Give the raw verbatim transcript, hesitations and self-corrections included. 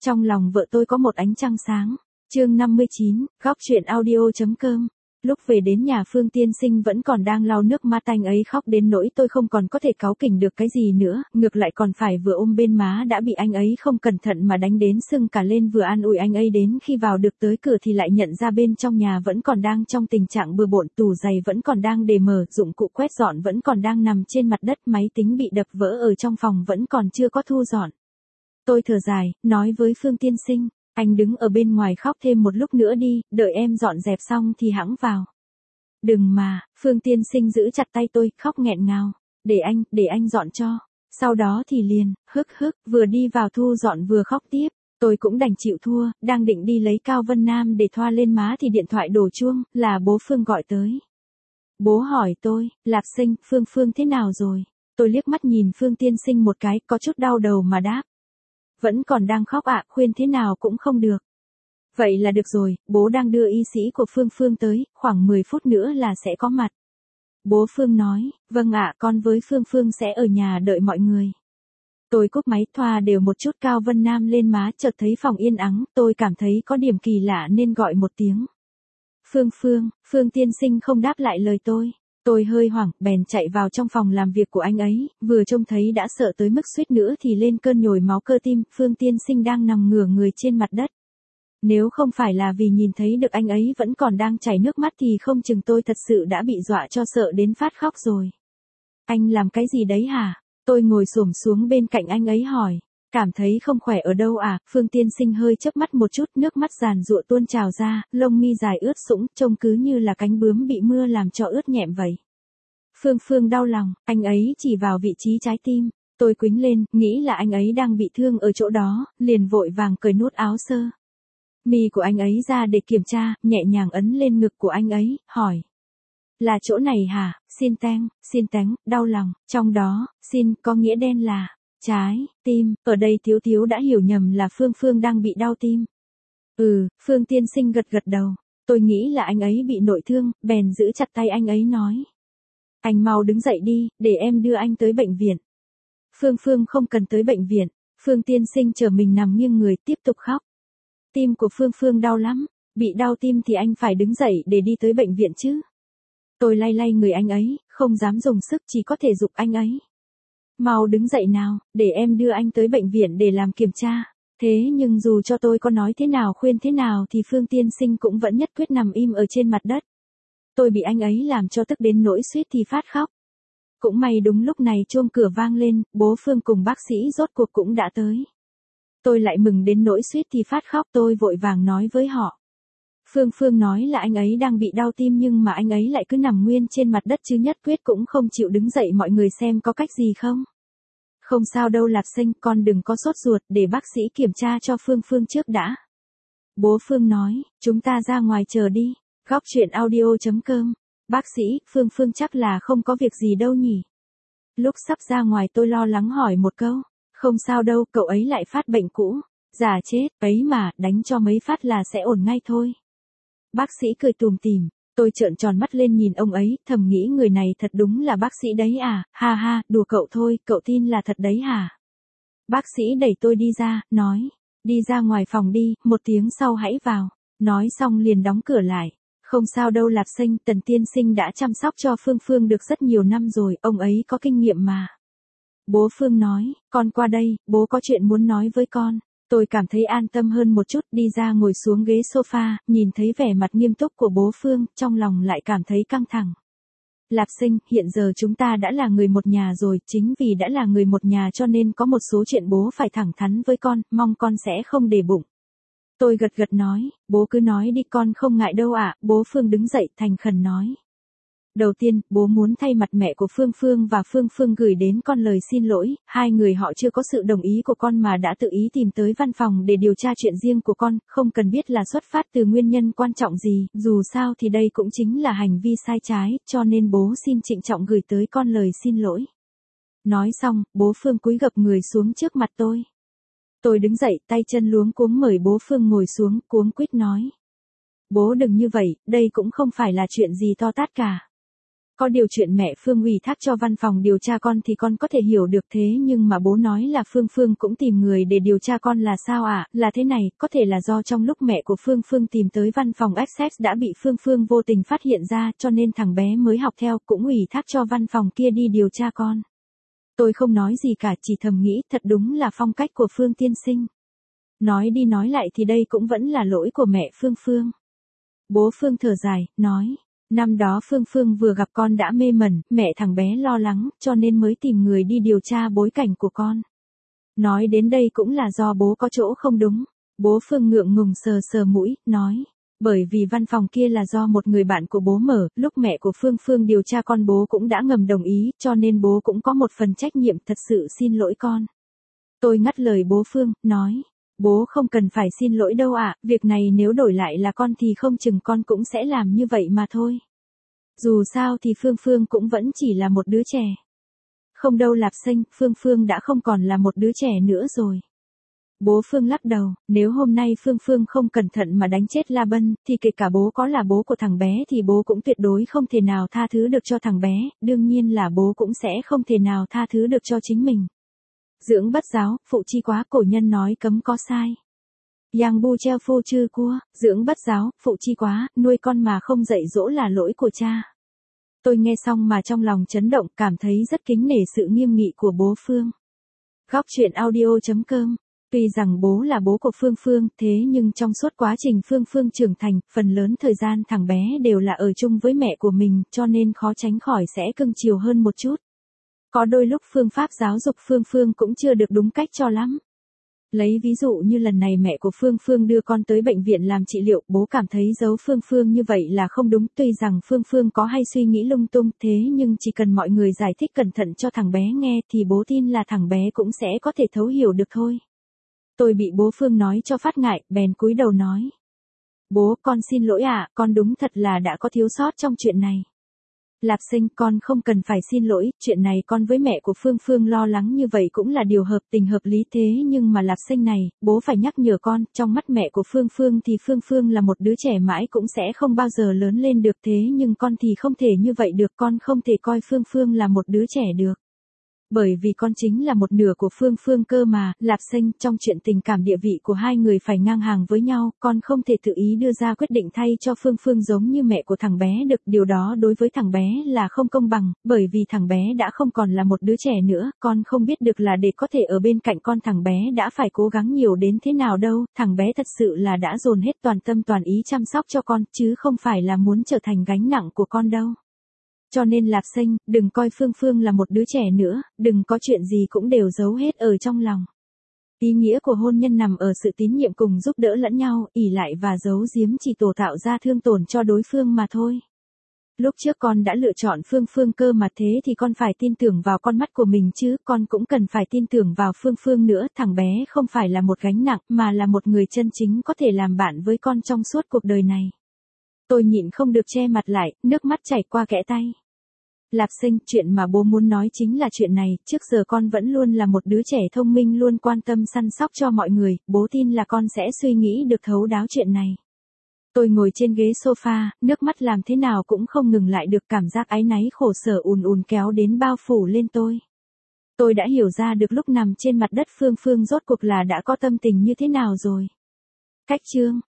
Trong lòng vợ tôi có một ánh trăng sáng. Chương năm mươi chín, góc truyện audio.com. Lúc về đến nhà Phương Tiên Sinh vẫn còn đang lau nước mắt, anh ấy khóc đến nỗi tôi không còn có thể cáu kỉnh được cái gì nữa, ngược lại còn phải vừa ôm bên má đã bị anh ấy không cẩn thận mà đánh đến sưng cả lên, vừa an ủi anh ấy đến khi vào được tới cửa thì lại nhận ra bên trong nhà vẫn còn đang trong tình trạng bừa bộn, tủ giày vẫn còn đang để mở, dụng cụ quét dọn vẫn còn đang nằm trên mặt đất, máy tính bị đập vỡ ở trong phòng vẫn còn chưa có thu dọn. Tôi thở dài, nói với Phương Tiên Sinh, anh đứng ở bên ngoài khóc thêm một lúc nữa đi, đợi em dọn dẹp xong thì hẵng vào. Đừng mà, Phương Tiên Sinh giữ chặt tay tôi, khóc nghẹn ngào. Để anh, để anh dọn cho. Sau đó thì liền, hức hức, vừa đi vào thu dọn vừa khóc tiếp. Tôi cũng đành chịu thua, đang định đi lấy Cao Vân Nam để thoa lên má thì điện thoại đổ chuông, là bố Phương gọi tới. Bố hỏi tôi, Lạp Sinh, Phương Phương thế nào rồi? Tôi liếc mắt nhìn Phương Tiên Sinh một cái, có chút đau đầu mà đáp. Vẫn còn đang khóc ạ, à, khuyên thế nào cũng không được. Vậy là được rồi, bố đang đưa y sĩ của Phương Phương tới, khoảng mười phút nữa là sẽ có mặt. Bố Phương nói, vâng ạ, con với Phương Phương sẽ ở nhà đợi mọi người. Tôi cúp máy, thoa đều một chút Cao Vân Nam lên má, chợt thấy phòng yên ắng, tôi cảm thấy có điểm kỳ lạ nên gọi một tiếng. Phương Phương, Phương Tiên Sinh không đáp lại lời tôi. Tôi hơi hoảng, bèn chạy vào trong phòng làm việc của anh ấy, vừa trông thấy đã sợ tới mức suýt nữa thì lên cơn nhồi máu cơ tim, Phương Tiên Sinh đang nằm ngửa người trên mặt đất. Nếu không phải là vì nhìn thấy được anh ấy vẫn còn đang chảy nước mắt thì không chừng tôi thật sự đã bị dọa cho sợ đến phát khóc rồi. Anh làm cái gì đấy hả? Tôi ngồi xổm xuống bên cạnh anh ấy hỏi. Cảm thấy không khỏe ở đâu à? Phương Tiên Sinh hơi chớp mắt một chút, nước mắt giàn giụa tuôn trào ra, lông mi dài ướt sũng, trông cứ như là cánh bướm bị mưa làm cho ướt nhẹm vậy. Phương Phương đau lòng, anh ấy chỉ vào vị trí trái tim. Tôi quĩnh lên, nghĩ là anh ấy đang bị thương ở chỗ đó, liền vội vàng cởi nút áo sơ mi của anh ấy ra để kiểm tra, nhẹ nhàng ấn lên ngực của anh ấy, hỏi. Là chỗ này hả? Xin teng, xin teng, đau lòng, trong đó, xin có nghĩa đen là trái, tim, ở đây Thiếu Thiếu đã hiểu nhầm là Phương Phương đang bị đau tim. Ừ, Phương Tiên Sinh gật gật đầu, tôi nghĩ là anh ấy bị nội thương, bèn giữ chặt tay anh ấy nói. Anh mau đứng dậy đi, để em đưa anh tới bệnh viện. Phương Phương không cần tới bệnh viện, Phương Tiên Sinh chờ mình nằm nghiêng người tiếp tục khóc. Tim của Phương Phương đau lắm, bị đau tim thì anh phải đứng dậy để đi tới bệnh viện chứ. Tôi lay lay người anh ấy, không dám dùng sức, chỉ có thể giục anh ấy. Mau đứng dậy nào, để em đưa anh tới bệnh viện để làm kiểm tra. Thế nhưng dù cho tôi có nói thế nào khuyên thế nào thì Phương Tiên Sinh cũng vẫn nhất quyết nằm im ở trên mặt đất. Tôi bị anh ấy làm cho tức đến nỗi suýt thì phát khóc. Cũng may đúng lúc này chuông cửa vang lên, bố Phương cùng bác sĩ rốt cuộc cũng đã tới. Tôi lại mừng đến nỗi suýt thì phát khóc, tôi vội vàng nói với họ. Phương Phương nói là anh ấy đang bị đau tim nhưng mà anh ấy lại cứ nằm nguyên trên mặt đất chứ nhất quyết cũng không chịu đứng dậy, mọi người xem có cách gì không? Không sao đâu Lạp Sinh, con đừng có sốt ruột, để bác sĩ kiểm tra cho Phương Phương trước đã. Bố Phương nói, chúng ta ra ngoài chờ đi. Góc truyện audio.com. Bác sĩ, Phương Phương chắc là không có việc gì đâu nhỉ? Lúc sắp ra ngoài tôi lo lắng hỏi một câu. Không sao đâu, cậu ấy lại phát bệnh cũ. Già chết, ấy mà, đánh cho mấy phát là sẽ ổn ngay thôi. Bác sĩ cười tùm tìm, tôi trợn tròn mắt lên nhìn ông ấy, thầm nghĩ người này thật đúng là bác sĩ đấy à, ha ha, đùa cậu thôi, cậu tin là thật đấy hả? Bác sĩ đẩy tôi đi ra, nói, đi ra ngoài phòng đi, một tiếng sau hãy vào, nói xong liền đóng cửa lại. Không sao đâu Lạp Sinh, Tần Tiên Sinh đã chăm sóc cho Phương Phương được rất nhiều năm rồi, ông ấy có kinh nghiệm mà. Bố Phương nói, con qua đây, bố có chuyện muốn nói với con. Tôi cảm thấy an tâm hơn một chút, đi ra ngồi xuống ghế sofa, nhìn thấy vẻ mặt nghiêm túc của bố Phương, trong lòng lại cảm thấy căng thẳng. Lạp Sinh, hiện giờ chúng ta đã là người một nhà rồi, chính vì đã là người một nhà cho nên có một số chuyện bố phải thẳng thắn với con, mong con sẽ không để bụng. Tôi gật gật nói, bố cứ nói đi con không ngại đâu ạ, bố Phương đứng dậy thành khẩn nói. Đầu tiên, bố muốn thay mặt mẹ của Phương Phương và Phương Phương gửi đến con lời xin lỗi, hai người họ chưa có sự đồng ý của con mà đã tự ý tìm tới văn phòng để điều tra chuyện riêng của con, không cần biết là xuất phát từ nguyên nhân quan trọng gì, dù sao thì đây cũng chính là hành vi sai trái, cho nên bố xin trịnh trọng gửi tới con lời xin lỗi. Nói xong, bố Phương cúi gập người xuống trước mặt tôi. Tôi đứng dậy, tay chân luống cuống mời bố Phương ngồi xuống, cuống quýt nói. Bố đừng như vậy, đây cũng không phải là chuyện gì to tát cả. Có điều chuyện mẹ Phương ủy thác cho văn phòng điều tra con thì con có thể hiểu được, thế nhưng mà bố nói là Phương Phương cũng tìm người để điều tra con là sao ạ? À? Là thế này, có thể là do trong lúc mẹ của Phương Phương tìm tới văn phòng Access đã bị Phương Phương vô tình phát hiện ra, cho nên thằng bé mới học theo, cũng ủy thác cho văn phòng kia đi điều tra con. Tôi không nói gì cả, chỉ thầm nghĩ thật đúng là phong cách của Phương tiên sinh. Nói đi nói lại thì đây cũng vẫn là lỗi của mẹ Phương Phương. Bố Phương thở dài, nói. Năm đó Phương Phương vừa gặp con đã mê mẩn, mẹ thằng bé lo lắng, cho nên mới tìm người đi điều tra bối cảnh của con. Nói đến đây cũng là do bố có chỗ không đúng. Bố Phương ngượng ngùng sờ sờ mũi, nói. Bởi vì văn phòng kia là do một người bạn của bố mở, lúc mẹ của Phương Phương điều tra con bố cũng đã ngầm đồng ý, cho nên bố cũng có một phần trách nhiệm, thật sự xin lỗi con. Tôi ngắt lời bố Phương, nói. Bố không cần phải xin lỗi đâu ạ, à, việc này nếu đổi lại là con thì không chừng con cũng sẽ làm như vậy mà thôi. Dù sao thì Phương Phương cũng vẫn chỉ là một đứa trẻ. Không đâu Lạp Xanh, Phương Phương đã không còn là một đứa trẻ nữa rồi. Bố Phương lắc đầu, nếu hôm nay Phương Phương không cẩn thận mà đánh chết La Bân, thì kể cả bố có là bố của thằng bé thì bố cũng tuyệt đối không thể nào tha thứ được cho thằng bé, đương nhiên là bố cũng sẽ không thể nào tha thứ được cho chính mình. Dưỡng bất giáo, phụ chi quá, cổ nhân nói cấm có sai. Yang bu treo phu chư cua, dưỡng bất giáo, phụ chi quá, nuôi con mà không dạy dỗ là lỗi của cha. Tôi nghe xong mà trong lòng chấn động, cảm thấy rất kính nể sự nghiêm nghị của bố Phương. Góc truyện audio chấm com. Tuy rằng bố là bố của Phương Phương, thế nhưng trong suốt quá trình Phương Phương trưởng thành, phần lớn thời gian thằng bé đều là ở chung với mẹ của mình, cho nên khó tránh khỏi sẽ cưng chiều hơn một chút. Có đôi lúc phương pháp giáo dục Phương Phương cũng chưa được đúng cách cho lắm. Lấy ví dụ như lần này mẹ của Phương Phương đưa con tới bệnh viện làm trị liệu, bố cảm thấy giấu Phương Phương như vậy là không đúng, tuy rằng Phương Phương có hay suy nghĩ lung tung, thế nhưng chỉ cần mọi người giải thích cẩn thận cho thằng bé nghe thì bố tin là thằng bé cũng sẽ có thể thấu hiểu được thôi. Tôi bị bố Phương nói cho phát ngại, bèn cúi đầu nói. Bố, con xin lỗi ạ, à, con đúng thật là đã có thiếu sót trong chuyện này. Lạp Sinh, con không cần phải xin lỗi, chuyện này con với mẹ của Phương Phương lo lắng như vậy cũng là điều hợp tình hợp lý, thế nhưng mà Lạp Sinh này, bố phải nhắc nhở con, trong mắt mẹ của Phương Phương thì Phương Phương là một đứa trẻ mãi cũng sẽ không bao giờ lớn lên được, thế nhưng con thì không thể như vậy được, con không thể coi Phương Phương là một đứa trẻ được. Bởi vì con chính là một nửa của Phương Phương cơ mà, Lạp Sinh, trong chuyện tình cảm địa vị của hai người phải ngang hàng với nhau, con không thể tự ý đưa ra quyết định thay cho Phương Phương giống như mẹ của thằng bé được, điều đó đối với thằng bé là không công bằng, bởi vì thằng bé đã không còn là một đứa trẻ nữa, con không biết được là để có thể ở bên cạnh con thằng bé đã phải cố gắng nhiều đến thế nào đâu, thằng bé thật sự là đã dồn hết toàn tâm toàn ý chăm sóc cho con, chứ không phải là muốn trở thành gánh nặng của con đâu. Cho nên Lạp Sinh, đừng coi Phương Phương là một đứa trẻ nữa, đừng có chuyện gì cũng đều giấu hết ở trong lòng. Ý nghĩa của hôn nhân nằm ở sự tín nhiệm cùng giúp đỡ lẫn nhau, ỷ lại và giấu giếm chỉ tổ tạo ra thương tổn cho đối phương mà thôi. Lúc trước con đã lựa chọn Phương Phương cơ mà, thế thì con phải tin tưởng vào con mắt của mình chứ, con cũng cần phải tin tưởng vào Phương Phương nữa, thằng bé không phải là một gánh nặng, mà là một người chân chính có thể làm bạn với con trong suốt cuộc đời này. Tôi nhịn không được che mặt lại, nước mắt chảy qua kẽ tay. Lạp Sinh, chuyện mà bố muốn nói chính là chuyện này, trước giờ con vẫn luôn là một đứa trẻ thông minh, luôn quan tâm săn sóc cho mọi người, bố tin là con sẽ suy nghĩ được thấu đáo chuyện này. Tôi ngồi trên ghế sofa, nước mắt làm thế nào cũng không ngừng lại được, cảm giác áy náy khổ sở ùn ùn kéo đến bao phủ lên tôi. Tôi đã hiểu ra được lúc nằm trên mặt đất Phương Phương rốt cuộc là đã có tâm tình như thế nào rồi. Cách chương